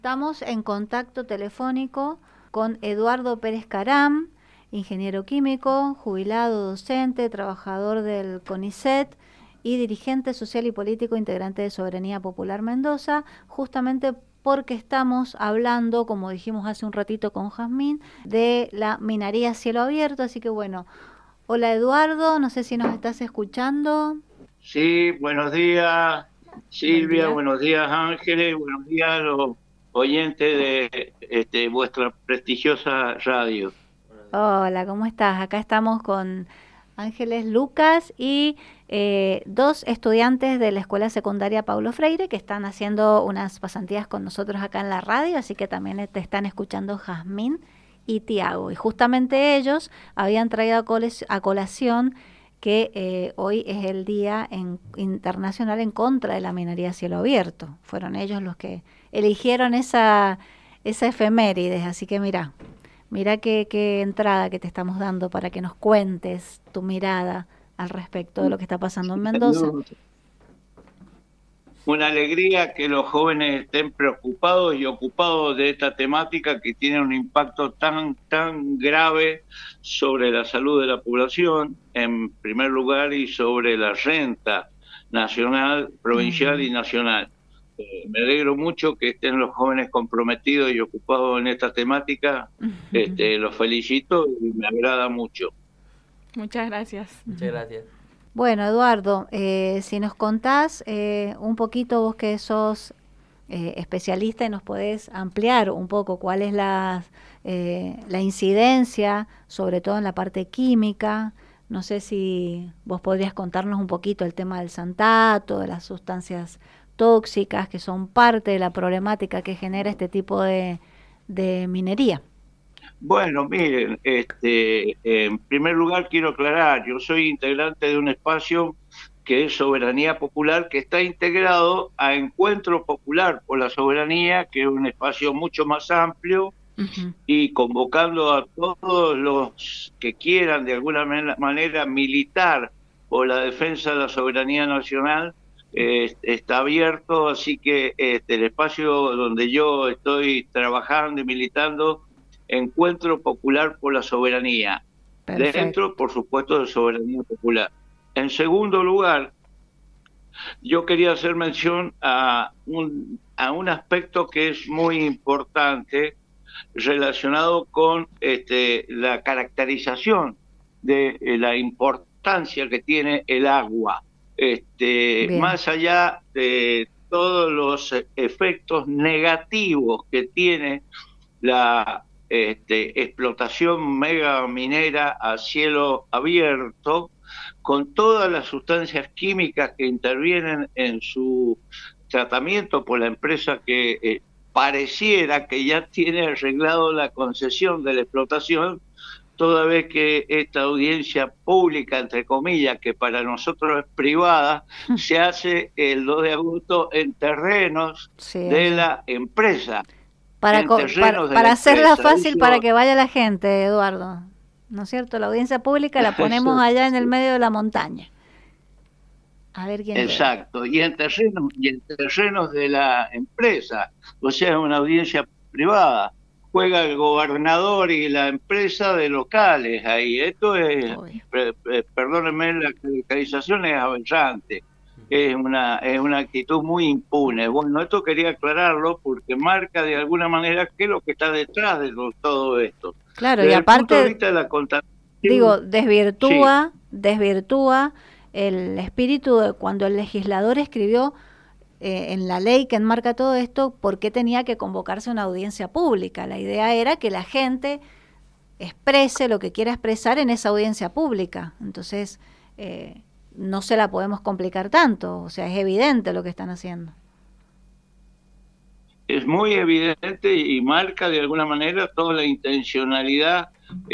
Estamos en contacto telefónico con Eduardo Pérez Caram, ingeniero químico, jubilado, docente, trabajador del CONICET y dirigente social y político integrante de Soberanía Popular Mendoza, justamente porque estamos hablando, como dijimos hace un ratito con Jazmín, de la minería a cielo abierto. Así que bueno, hola Eduardo, no sé si nos estás escuchando. Sí, buenos días Buen Silvia, día. buenos días Ángeles, buenos días a los oyentes de vuestra prestigiosa radio. Hola, ¿cómo estás? Acá estamos con Ángeles Lucas y dos estudiantes de la Escuela Secundaria Paulo Freire que están haciendo unas pasantías con nosotros acá en la radio, así que también te están escuchando Jazmín y Tiago. Y justamente ellos habían traído a colación que hoy es el Día Internacional en contra de la minería a cielo abierto. Fueron ellos los que eligieron esa efemérides, así que mira qué entrada que te estamos dando para que nos cuentes tu mirada al respecto de lo que está pasando en Mendoza. No, una alegría que los jóvenes estén preocupados y ocupados de esta temática que tiene un impacto tan grave sobre la salud de la población, en primer lugar, y sobre la renta nacional, provincial Mm. y nacional. Me alegro mucho que estén los jóvenes comprometidos y ocupados en esta temática. Los felicito y me agrada mucho. Muchas gracias. Muchas gracias. Bueno, Eduardo, si nos contás un poquito, vos que sos especialista y nos podés ampliar un poco cuál es la incidencia, sobre todo en la parte química. No sé si vos podrías contarnos un poquito el tema del santato, de las sustancias tóxicas que son parte de la problemática que genera este tipo de minería. Bueno, miren, en primer lugar quiero aclarar, yo soy integrante de un espacio que es Soberanía Popular, que está integrado a Encuentro Popular por la Soberanía, que es un espacio mucho más amplio, Ujú. y convocando a todos los que quieran de alguna manera militar por la defensa de la soberanía nacional. Está abierto, así que el espacio donde yo estoy trabajando y militando, Encuentro Popular por la Soberanía, Perfecto. dentro, por supuesto, de Soberanía Popular. En segundo lugar, yo quería hacer mención a un aspecto que es muy importante relacionado con la caracterización de la importancia que tiene el agua. Bien. Más allá de todos los efectos negativos que tiene la explotación mega minera a cielo abierto, con todas las sustancias químicas que intervienen en su tratamiento por la empresa que pareciera que ya tiene arreglado la concesión de la explotación, toda vez que esta audiencia pública, entre comillas, que para nosotros es privada, se hace el 2 de agosto en terrenos Sí, de allá. la empresa, Para, en co- para, terrenos de la para hacerla empresa. fácil para Eso, que vaya la gente, Eduardo. ¿No es cierto? La audiencia pública la ponemos eso, allá en el medio de la montaña. A ver quién llega. exacto, y en terrenos de la empresa, o sea, una audiencia privada. Juega el gobernador y la empresa de locales ahí. Esto es, Obvio. perdónenme, la caracterización es aberrante. Es una actitud muy impune. Bueno, esto quería aclararlo porque marca de alguna manera qué es lo que está detrás de todo esto. Claro, y Desde el punto de aparte, vista de la contaminación, digo, sí. desvirtúa el espíritu de cuando el legislador escribió en la ley que enmarca todo esto, por qué tenía que convocarse una audiencia pública. La idea era que la gente exprese lo que quiera expresar en esa audiencia pública. Entonces, no se la podemos complicar tanto, o sea, es evidente lo que están haciendo. Es muy evidente y marca de alguna manera toda la intencionalidad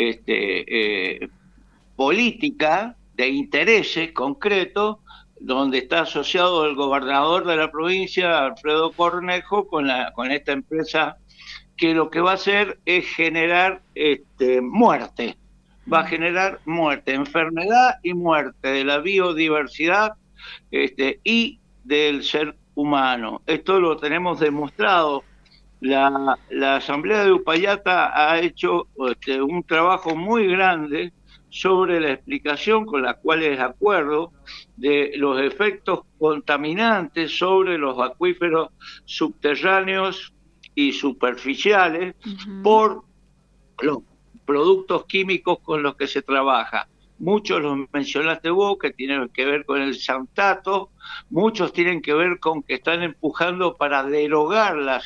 política de intereses concretos, donde está asociado el gobernador de la provincia, Alfredo Cornejo, con esta empresa que lo que va a hacer es generar muerte. Va a generar muerte, enfermedad y muerte de la biodiversidad y del ser humano. Esto lo tenemos demostrado La Asamblea de Upayata ha hecho un trabajo muy grande sobre la explicación, con la cual es de acuerdo, de los efectos contaminantes sobre los acuíferos subterráneos y superficiales por los productos químicos con los que se trabaja. Muchos los mencionaste vos, que tienen que ver con el santato, muchos tienen que ver con que están empujando para derogar la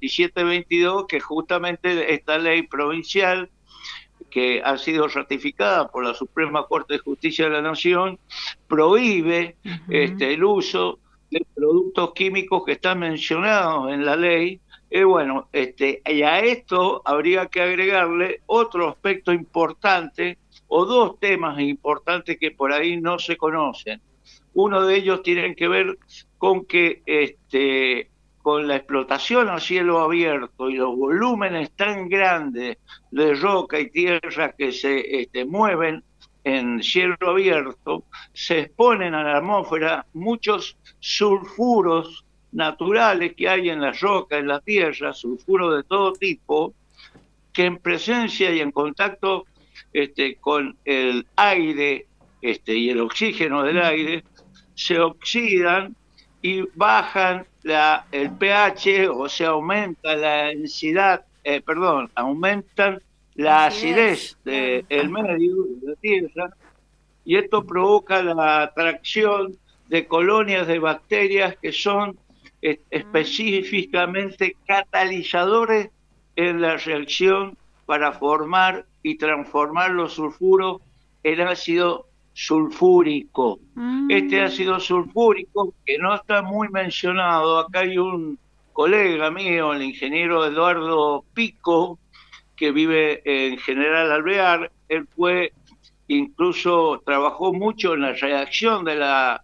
7722, que justamente esta ley provincial que ha sido ratificada por la Suprema Corte de Justicia de la Nación, prohíbe el uso de productos químicos que están mencionados en la ley. Bueno, y a esto habría que agregarle otro aspecto importante, o dos temas importantes que por ahí no se conocen. Uno de ellos tiene que ver con que con la explotación a cielo abierto y los volúmenes tan grandes de roca y tierra que se mueven en cielo abierto, se exponen a la atmósfera muchos sulfuros naturales que hay en la roca, en la tierra, sulfuros de todo tipo, que en presencia y en contacto con el aire y el oxígeno del aire, se oxidan y bajan el pH, o sea, aumenta la densidad, aumentan la acidez del medio, de la tierra, y esto provoca la atracción de colonias de bacterias que son específicamente catalizadores en la reacción para formar y transformar los sulfuros en ácido sulfúrico. Este ácido sulfúrico, que no está muy mencionado, acá hay un colega mío, el ingeniero Eduardo Pico, que vive en General Alvear. Él incluso trabajó mucho en la redacción de la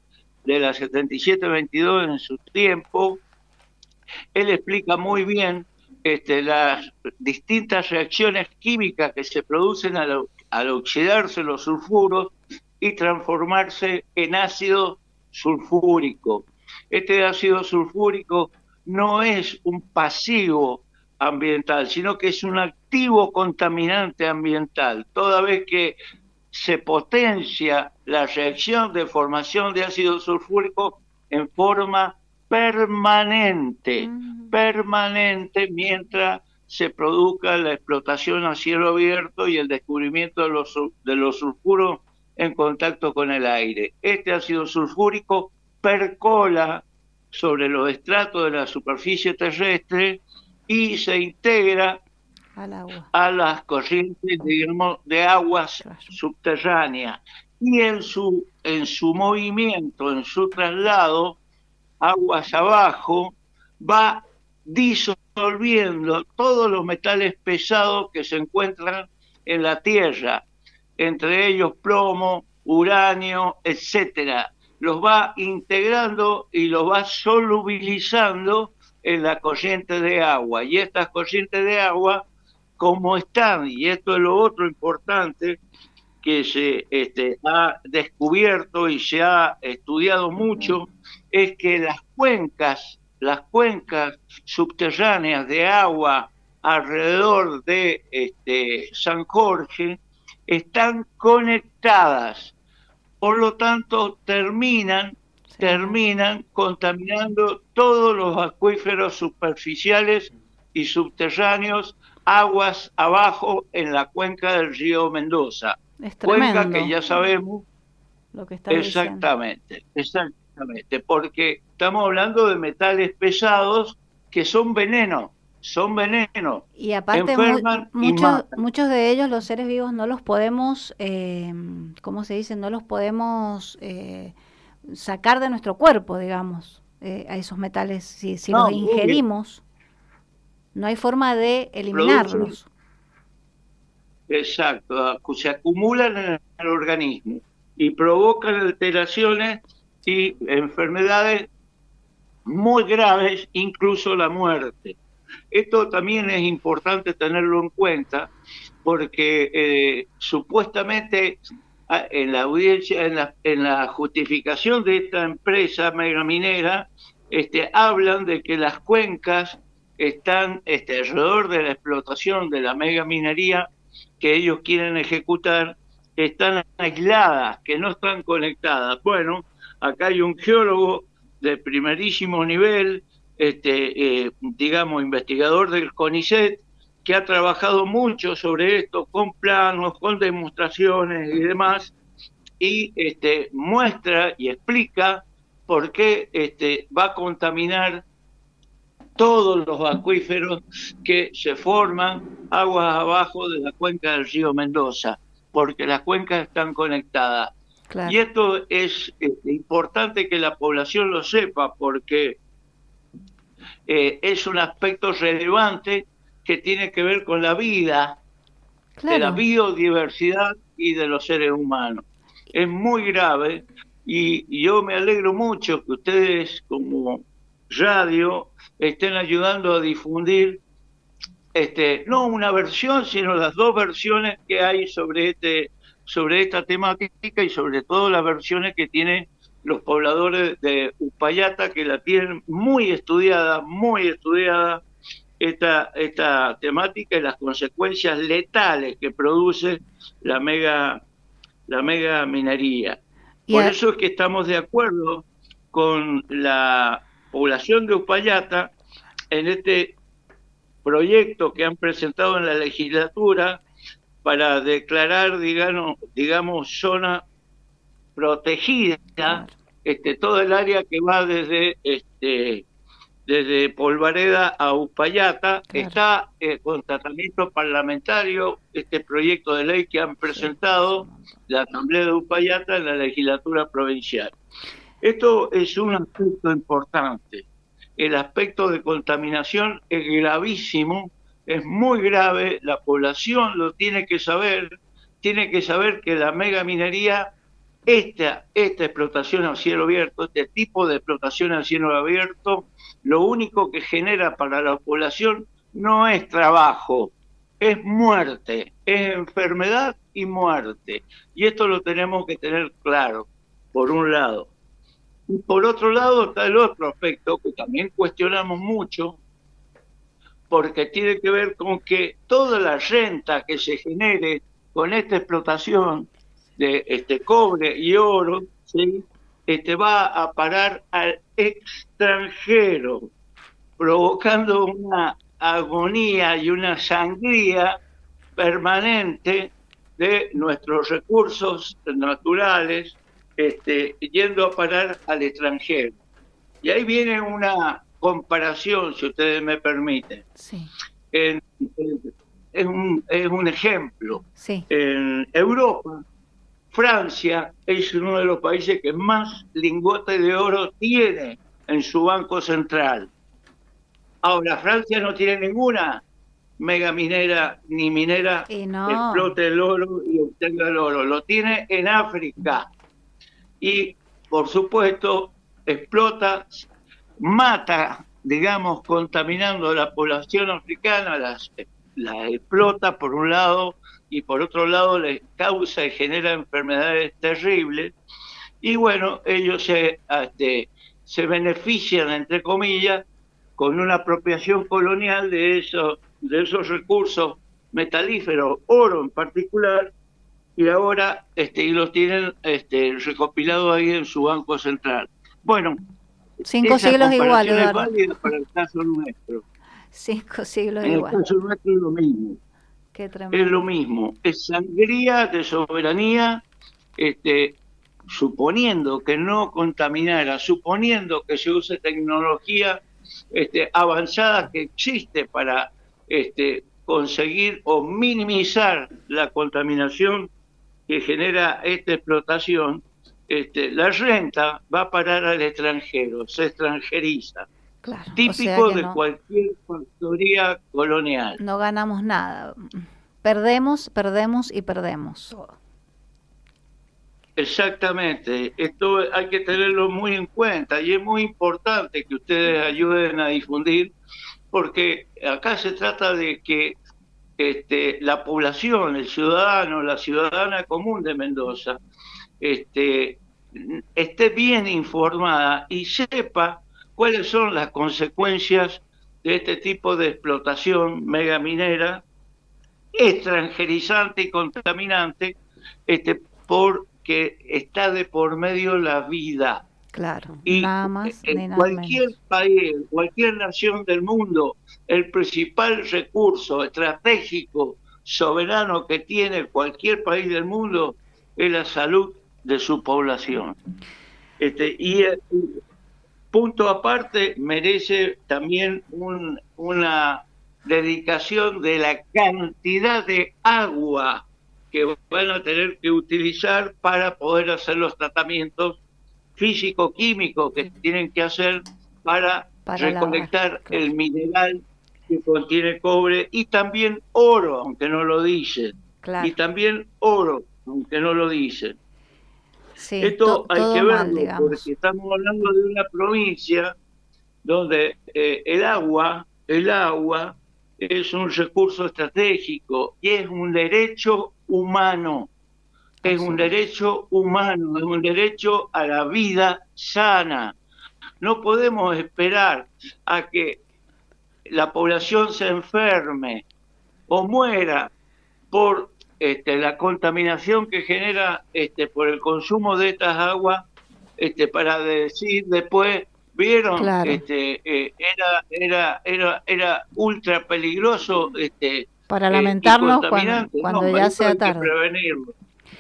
7722 en su tiempo. Él explica muy bien las distintas reacciones químicas que se producen al oxidarse los sulfuros y transformarse en ácido sulfúrico. Este ácido sulfúrico no es un pasivo ambiental, sino que es un activo contaminante ambiental. Toda vez que se potencia la reacción de formación de ácido sulfúrico en forma permanente mientras se produzca la explotación a cielo abierto y el descubrimiento de los sulfuros en contacto con el aire. Este ácido sulfúrico percola sobre los estratos de la superficie terrestre y se integra al agua, a las corrientes, digamos, de aguas subterráneas, y en su movimiento, en su traslado aguas abajo, va disolviendo todos los metales pesados que se encuentran en la tierra, entre ellos plomo, uranio, etcétera. Los va integrando y los va solubilizando en la corriente de agua. Y estas corrientes de agua, como están, y esto es lo otro importante que se ha descubierto y se ha estudiado mucho, es que las cuencas subterráneas de agua alrededor de San Jorge están conectadas, por lo tanto terminan contaminando todos los acuíferos superficiales y subterráneos, aguas abajo en la cuenca del río Mendoza. Es tremendo. Cuenca que ya sabemos lo que está exactamente, porque estamos hablando de metales pesados que son veneno. Y aparte muchos de ellos, los seres vivos, no los podemos, ¿cómo se dice? No los podemos sacar de nuestro cuerpo, digamos, a esos metales. Si los ingerimos, no hay forma de eliminarlos. Exacto, se acumulan en el organismo y provocan alteraciones y enfermedades muy graves, incluso la muerte. Esto también es importante tenerlo en cuenta, porque supuestamente en la audiencia, en la justificación de esta empresa megaminera, hablan de que las cuencas están alrededor de la explotación de la megaminería que ellos quieren ejecutar, están aisladas, que no están conectadas. Bueno, acá hay un geólogo de primerísimo nivel, digamos, investigador del CONICET, que ha trabajado mucho sobre esto, con planos, con demostraciones y demás, y muestra y explica por qué va a contaminar todos los acuíferos que se forman aguas abajo de la cuenca del río Mendoza, porque las cuencas están conectadas. Claro. Y esto es importante que la población lo sepa, porque es un aspecto relevante que tiene que ver con la vida, claro, de la biodiversidad y de los seres humanos. Es muy grave y yo me alegro mucho que ustedes como radio estén ayudando a difundir no una versión, sino las dos versiones que hay sobre esta temática, y sobre todo las versiones que tienen los pobladores de Uspallata, que la tienen muy estudiada esta temática y las consecuencias letales que produce la mega minería. Por eso es que estamos de acuerdo con la población de Uspallata en este proyecto que han presentado en la legislatura para declarar, digamos, zona protegida, todo el área que va desde Polvareda a Uspallata. Claro. Está con tratamiento parlamentario este proyecto de ley que han presentado la Asamblea de Uspallata en la legislatura provincial. Esto es un aspecto importante. El aspecto de contaminación es gravísimo, es muy grave, la población lo tiene que saber que la megaminería, esta explotación a cielo abierto, este tipo de explotación a cielo abierto, lo único que genera para la población no es trabajo, es muerte, es enfermedad y muerte. Y esto lo tenemos que tener claro, por un lado. Y por otro lado está el otro aspecto que también cuestionamos mucho, porque tiene que ver con que toda la renta que se genere con esta explotación de cobre y oro, ¿sí? Va a parar al extranjero, provocando una agonía y una sangría permanente de nuestros recursos naturales, yendo a parar al extranjero. Y ahí viene una comparación, si ustedes me permiten. Sí. Es un ejemplo. Sí. En Europa, Francia es uno de los países que más lingotes de oro tiene en su banco central. Ahora, Francia no tiene ninguna mega minera ni minera que explote el oro y obtenga el oro. Lo tiene en África. Y, por supuesto, explota, mata, digamos, contaminando a la población africana, la explota por un lado, y por otro lado les causa y genera enfermedades terribles. Y bueno, ellos se benefician, entre comillas, con una apropiación colonial de esos recursos metalíferos, oro en particular, y ahora y los tienen recopilados ahí en su banco central. Bueno, 5 siglos igual, es válida para el caso nuestro. 5 siglos en igual. En el caso nuestro es lo mismo. Qué tremendo. Es lo mismo, es sangría de soberanía, suponiendo que no contaminara, suponiendo que se use tecnología avanzada que existe para conseguir o minimizar la contaminación que genera esta explotación. La renta va a parar al extranjero, se extranjeriza. Claro, típico de no, cualquier factoría colonial. No ganamos nada. Perdemos y perdemos. Exactamente. Esto hay que tenerlo muy en cuenta y es muy importante que ustedes ayuden a difundir, porque acá se trata de que la población, el ciudadano, la ciudadana común de Mendoza, esté bien informada y sepa cuáles son las consecuencias de este tipo de explotación megaminera, extranjerizante y contaminante, porque está de por medio la vida. Claro, Y nada más ni en nada cualquier menos. país, en cualquier nación del mundo, el principal recurso estratégico, soberano que tiene cualquier país del mundo es la salud de su población. Y punto aparte, merece también una dedicación de la cantidad de agua que van a tener que utilizar para poder hacer los tratamientos físico-químicos que tienen que hacer para recolectar lavar, claro. el mineral que contiene cobre y también oro, aunque no lo dicen. Claro. Y también oro, aunque no lo dicen. Sí, Esto hay todo que mal, verlo, digamos. porque estamos hablando de una provincia donde el agua es un recurso estratégico y es un derecho humano. Es un derecho humano, es un derecho a la vida sana. No podemos esperar a que la población se enferme o muera por la contaminación que genera por el consumo de estas aguas, para decir después, vieron, claro. era ultra peligroso, para y lamentarnos contaminante. cuando No, ya eso sea hay que tarde. prevenirlo.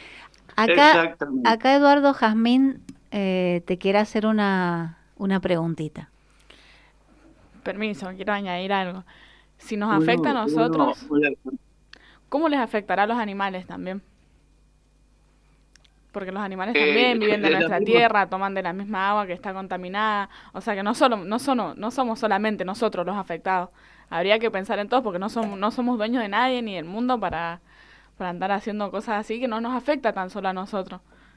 Acá Eduardo Jazmín te quiere hacer una preguntita. Permiso, quiero añadir algo. Si nos afecta a nosotros, ¿cómo les afectará a los animales también? Porque los animales también viven de nuestra tierra, toman de la misma agua que está contaminada. O sea que no somos solamente nosotros los afectados. Habría que pensar en todos porque no somos dueños de nadie ni del mundo para andar haciendo cosas así que no nos afecta tan solo a nosotros.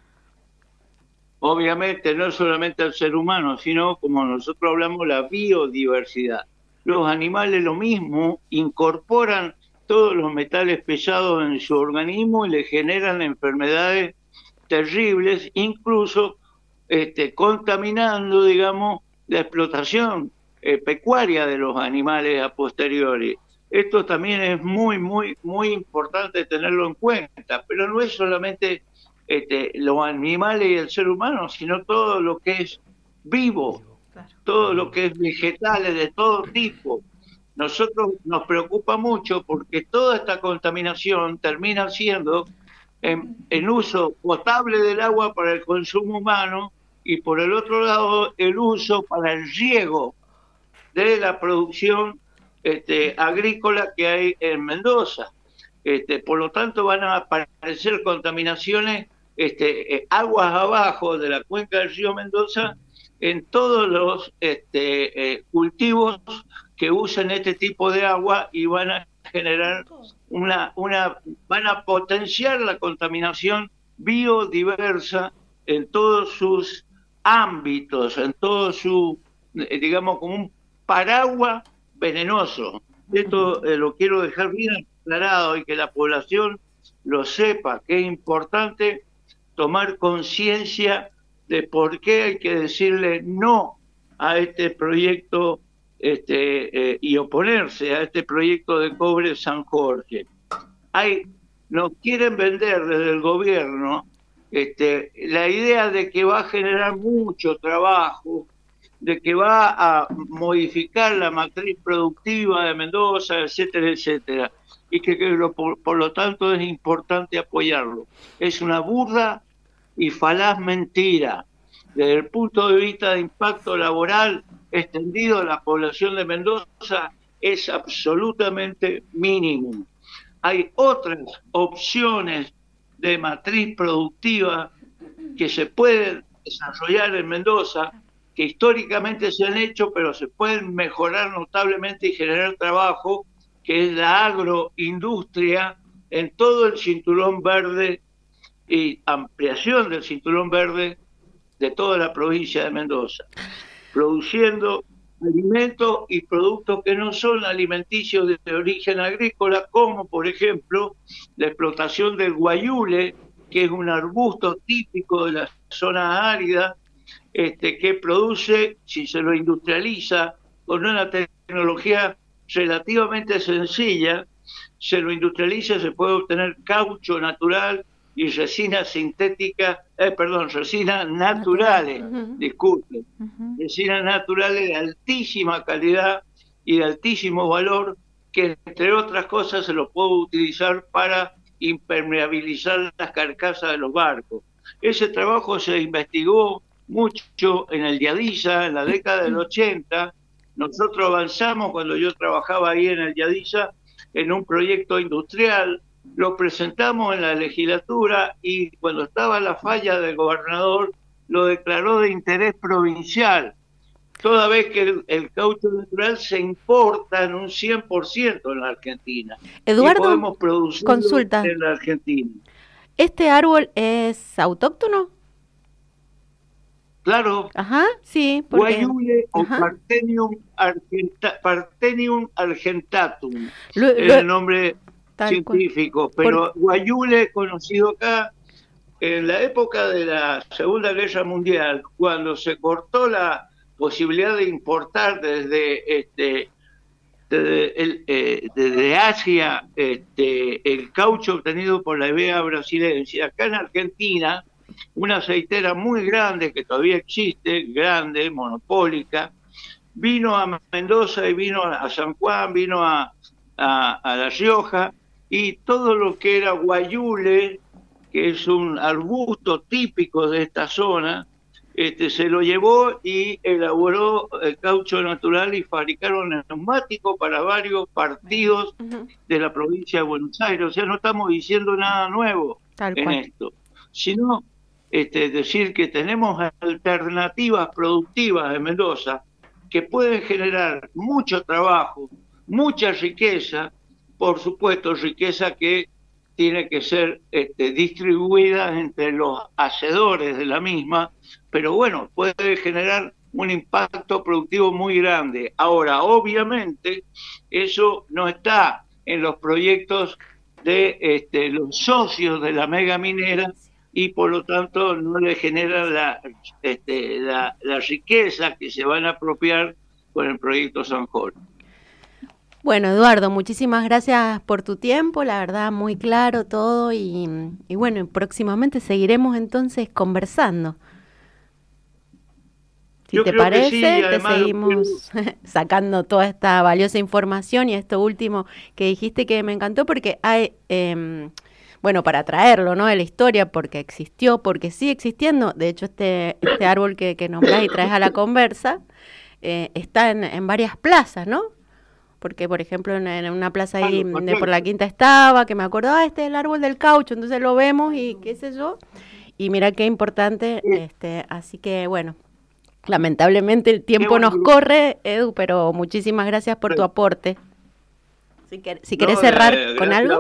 Obviamente no solamente al ser humano, sino como nosotros hablamos, la biodiversidad. Los animales lo mismo, incorporan todos los metales pesados en su organismo y le generan enfermedades terribles, incluso contaminando, digamos, la explotación pecuaria de los animales a posteriori. Esto también es muy, muy, muy importante tenerlo en cuenta, pero no es solamente los animales y el ser humano, sino todo lo que es vivo, todo lo que es vegetales de todo tipo. Nosotros nos preocupa mucho porque toda esta contaminación termina siendo en uso potable del agua para el consumo humano y por el otro lado el uso para el riego de la producción agrícola que hay en Mendoza. Por lo tanto van a aparecer contaminaciones aguas abajo de la cuenca del río Mendoza en todos los cultivos que usan este tipo de agua y van a generar van a potenciar la contaminación biodiversa en todos sus ámbitos, en todo su, digamos, como un paraguas venenoso. Esto lo quiero dejar bien aclarado y que la población lo sepa, que es importante tomar conciencia de por qué hay que decirle no a este proyecto y oponerse a este proyecto de cobre San Jorge. Nos quieren vender desde el gobierno la idea de que va a generar mucho trabajo, de que va a modificar la matriz productiva de Mendoza, etcétera, etcétera, y que por lo tanto es importante apoyarlo. Es una burda y falaz mentira. Desde el punto de vista de impacto laboral extendido a la población de Mendoza es absolutamente mínimo. Hay otras opciones de matriz productiva que se pueden desarrollar en Mendoza, que históricamente se han hecho, pero se pueden mejorar notablemente y generar trabajo, que es la agroindustria en todo el cinturón verde y ampliación del cinturón verde de toda la provincia de Mendoza, produciendo alimentos y productos que no son alimenticios de origen agrícola, como por ejemplo la explotación del guayule, que es un arbusto típico de la zona árida, que produce, si se lo industrializa, con una tecnología relativamente sencilla, se lo industrializa, se puede obtener caucho natural y resina sintética, resinas naturales, disculpen, resinas naturales de altísima calidad y de altísimo valor, que entre otras cosas se lo puede utilizar para impermeabilizar las carcasas de los barcos. Ese trabajo se investigó mucho en el Yadiza, en la década del 80. Nosotros avanzamos cuando yo trabajaba ahí en el Yadiza en un proyecto industrial, lo presentamos en la legislatura y cuando estaba la falla del gobernador lo declaró de interés provincial, toda vez que el caucho natural se importa en un 100% en la Argentina. Eduardo, y podemos producirlo consulta. En la Argentina. ¿Este árbol es autóctono? Claro. Ajá, sí. Guayule o Parthenium argentatum, el nombre científico, pero Guayule, conocido acá en la época de la Segunda Guerra Mundial, cuando se cortó la posibilidad de importar desde Asia el caucho obtenido por la hevea brasilense. Acá en Argentina, una aceitera muy grande que todavía existe, grande, monopólica, vino a Mendoza y vino a San Juan, vino a La Rioja, y todo lo que era guayule, que es un arbusto típico de esta zona, se lo llevó y elaboró el caucho natural y fabricaron neumáticos para varios partidos de la provincia de Buenos Aires. O sea, no estamos diciendo nada nuevo en esto, sino decir que tenemos alternativas productivas en Mendoza que pueden generar mucho trabajo, mucha riqueza, por supuesto riqueza que tiene que ser distribuida entre los hacedores de la misma, pero bueno, puede generar un impacto productivo muy grande. Ahora, obviamente, eso no está en los proyectos de los socios de la mega minera y por lo tanto no le genera la riqueza que se van a apropiar con el proyecto San Jorge. Bueno, Eduardo, muchísimas gracias por tu tiempo, la verdad muy claro todo y bueno, próximamente seguiremos entonces conversando. Si te parece, sí, te seguimos sacando toda esta valiosa información y esto último que dijiste que me encantó porque hay, bueno, para traerlo, ¿no? De la historia, porque existió, porque sigue existiendo. De hecho, este árbol que nombrás y traes a la conversa está en varias plazas, ¿no? Porque, por ejemplo, en una plaza ahí por la Quinta estaba, que me acuerdo, este es el árbol del caucho, entonces lo vemos y qué sé yo, y mira qué importante, así que, bueno, lamentablemente el tiempo nos corre, Edu, pero muchísimas gracias por tu aporte. Si querés cerrar con algo.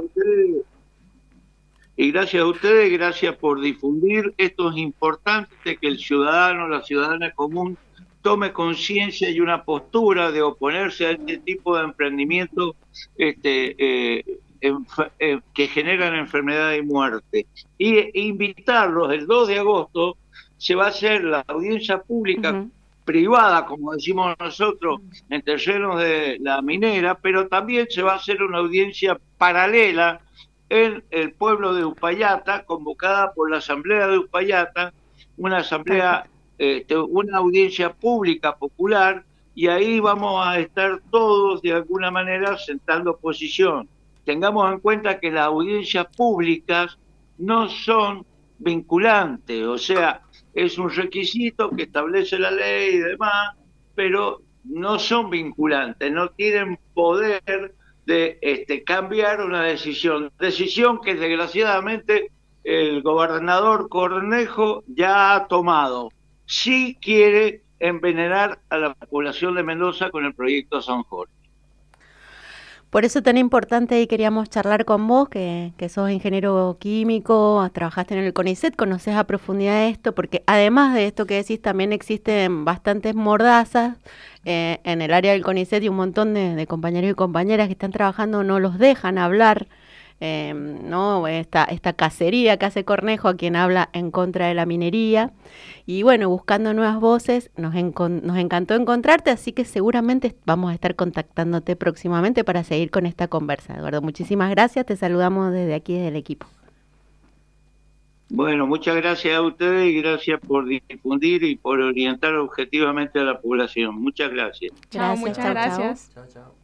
Y gracias a ustedes, gracias por difundir. Esto es importante, que el ciudadano, la ciudadana común, tome conciencia y una postura de oponerse a este tipo de emprendimientos que generan enfermedad y muerte. Y invitarlos, el 2 de agosto se va a hacer la audiencia pública privada, como decimos nosotros, en terrenos de la minera, pero también se va a hacer una audiencia paralela en el pueblo de Uspallata, convocada por la Asamblea de Uspallata, una asamblea, una audiencia pública popular, y ahí vamos a estar todos de alguna manera sentando posición. Tengamos en cuenta que las audiencias públicas no son vinculantes, o sea, es un requisito que establece la ley y demás, pero no son vinculantes, no tienen poder de cambiar una decisión que desgraciadamente el gobernador Cornejo ya ha tomado. Sí quiere envenenar a la población de Mendoza con el proyecto San Jorge. Por eso tan importante y queríamos charlar con vos, que sos ingeniero químico, trabajaste en el CONICET, conocés a profundidad esto, porque además de esto que decís, también existen bastantes mordazas en el área del CONICET y un montón de compañeros y compañeras que están trabajando no los dejan hablar ¿no? Esta cacería que hace Cornejo, a quien habla en contra de la minería. Y bueno, buscando nuevas voces, nos encantó encontrarte, así que seguramente vamos a estar contactándote próximamente para seguir con esta conversa. Eduardo, muchísimas gracias, te saludamos desde aquí, desde el equipo. Bueno, muchas gracias a ustedes y gracias por difundir y por orientar objetivamente a la población. Muchas gracias. Chao, muchas gracias. Chao.